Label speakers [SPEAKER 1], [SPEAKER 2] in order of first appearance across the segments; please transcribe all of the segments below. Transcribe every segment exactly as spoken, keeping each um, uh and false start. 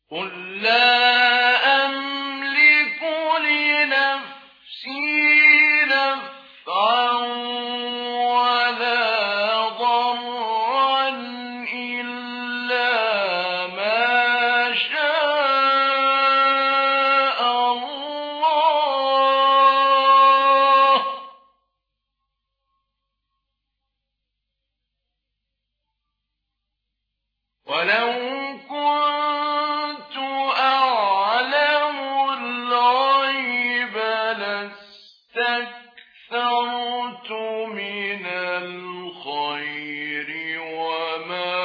[SPEAKER 1] قل لا أملك لنفسي نفعا ولا ضرا إلا ما شاء الله ولو كنت أعلم الغيب لاستكثرت من الخير وما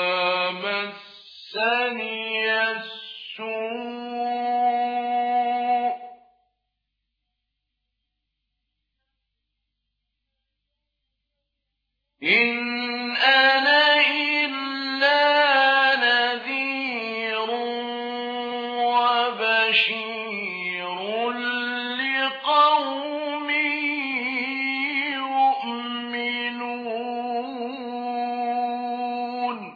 [SPEAKER 1] مسني السوء إن أنا إلا نذير وبشير لقوم يؤمنون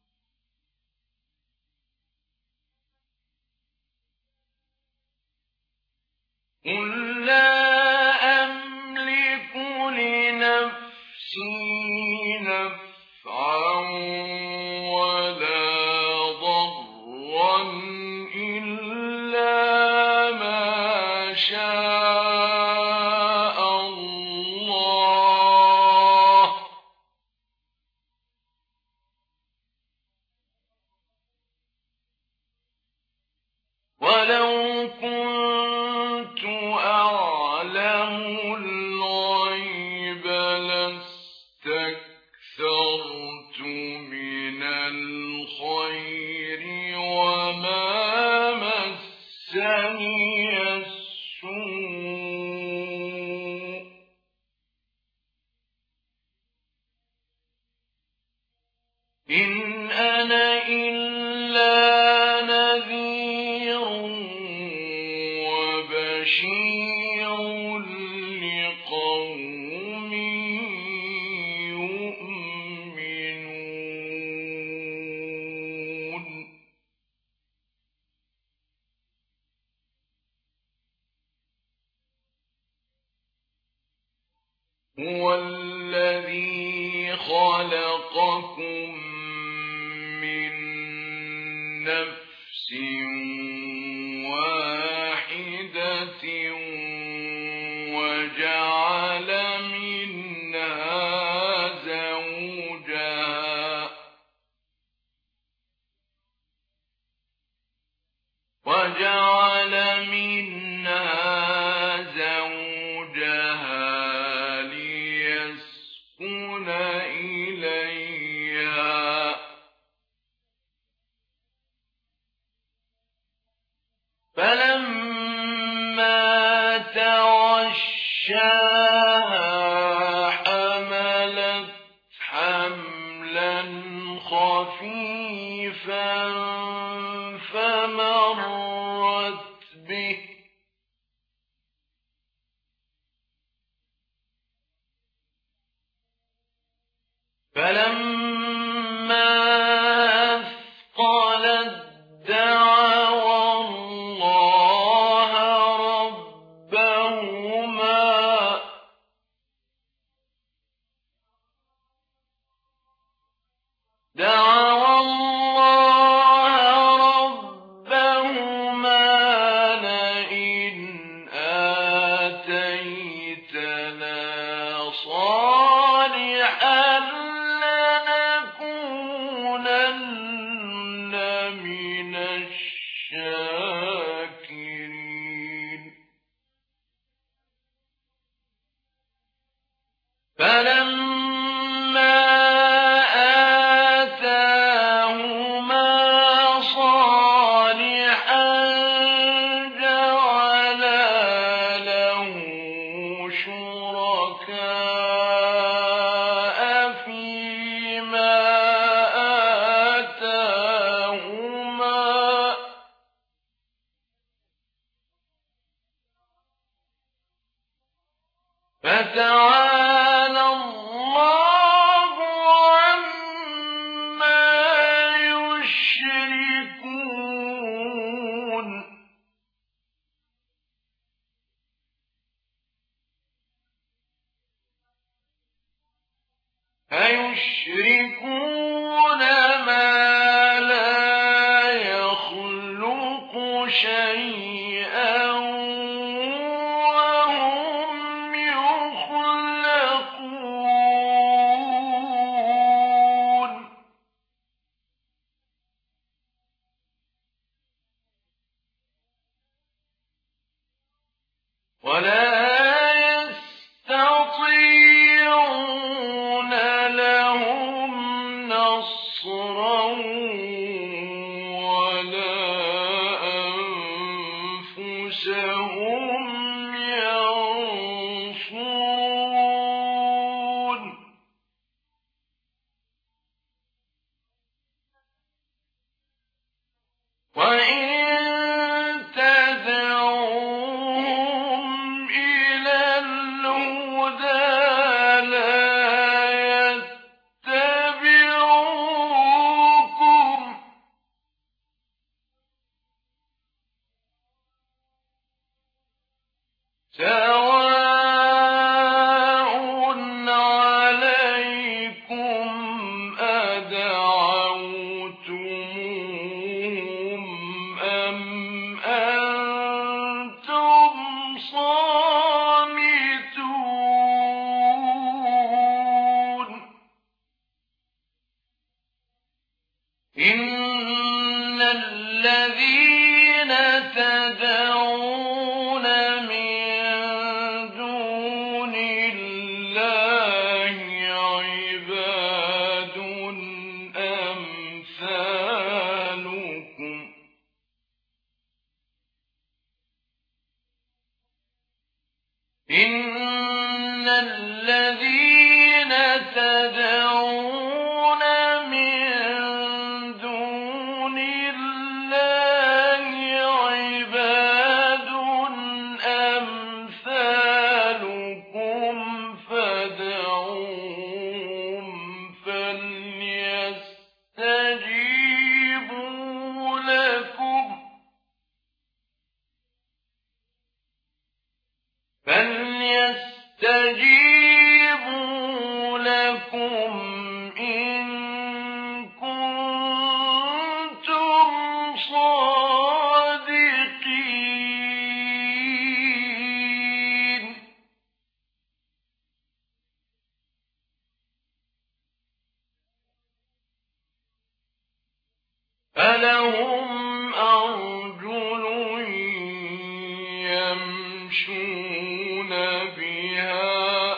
[SPEAKER 1] قل لا أملك لنفسي نفعا ولا ضرا إلا ما شاء الله ولو كنت أعلم الغيب لاستكثرت من الخير وما مسني السوء إن أنا إلا نذير وبشير لقوم يؤمنون هو الذي خلقكم من نفس واحدة وجعل منها زوجها وجعل منها زوجها ليسكن إليها فلما تغشاها حملت حملا خفيفا فمرت به فلما أثقلت دعوا الله ربهما دعوا الله ربهما لئن آتيتنا صالحا لنكونن من الشاكرين فلما آتاهما صالحا جعلا له شركاء فيما آتاهما فتعالى الله عما يشركون أيشركون ما لا يخلق شيئا وهم يخلقون ولا يستطيعون لهم نصرا ولا أنفسهم ينصرون وإن تدعوهم إلى الهدى لا يتبعوكم سواء عليكم أدعوتموهم أم أنتم صامتون إن الذين تدعون من دون الله عباد أمثالكم إن الذين تدعون من دون الله عباد أمثالكم فادعوهم فليستجيبوا لكم فليستجيبوا لكم إن كنتم صادقين ألهم أرجل يمشون بها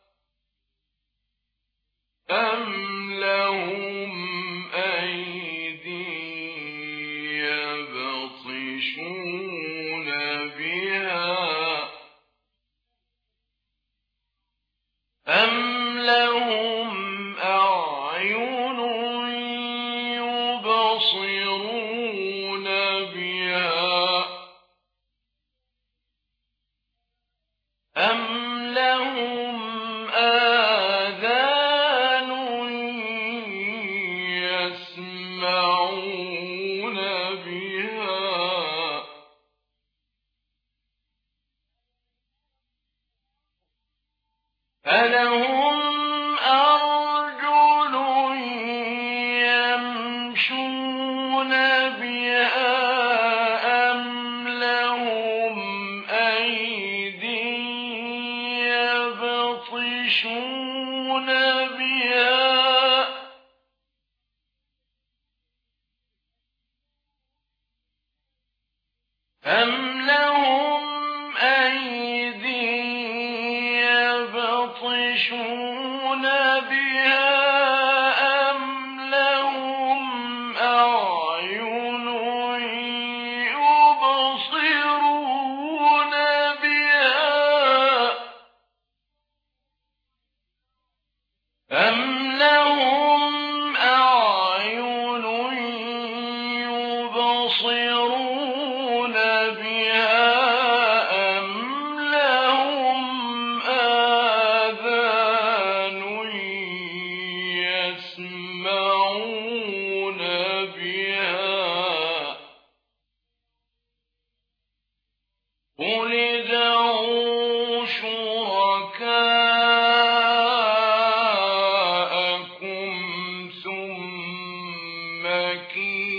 [SPEAKER 1] أم لهم أيدي يبطشون بها أم لهم أعين يبصرون بها أم لهم آذان يسمعون بها ألهم أرجل يمشون بها أم لهم أيدي يبطشون بها أم لهم أيدي يبطشون بها أم لهم أعين يبصرون بها أم لهم أعين يبصرون بها أم لهم آذان يسمعون بها قل ادعوا شركاءكم حكيم.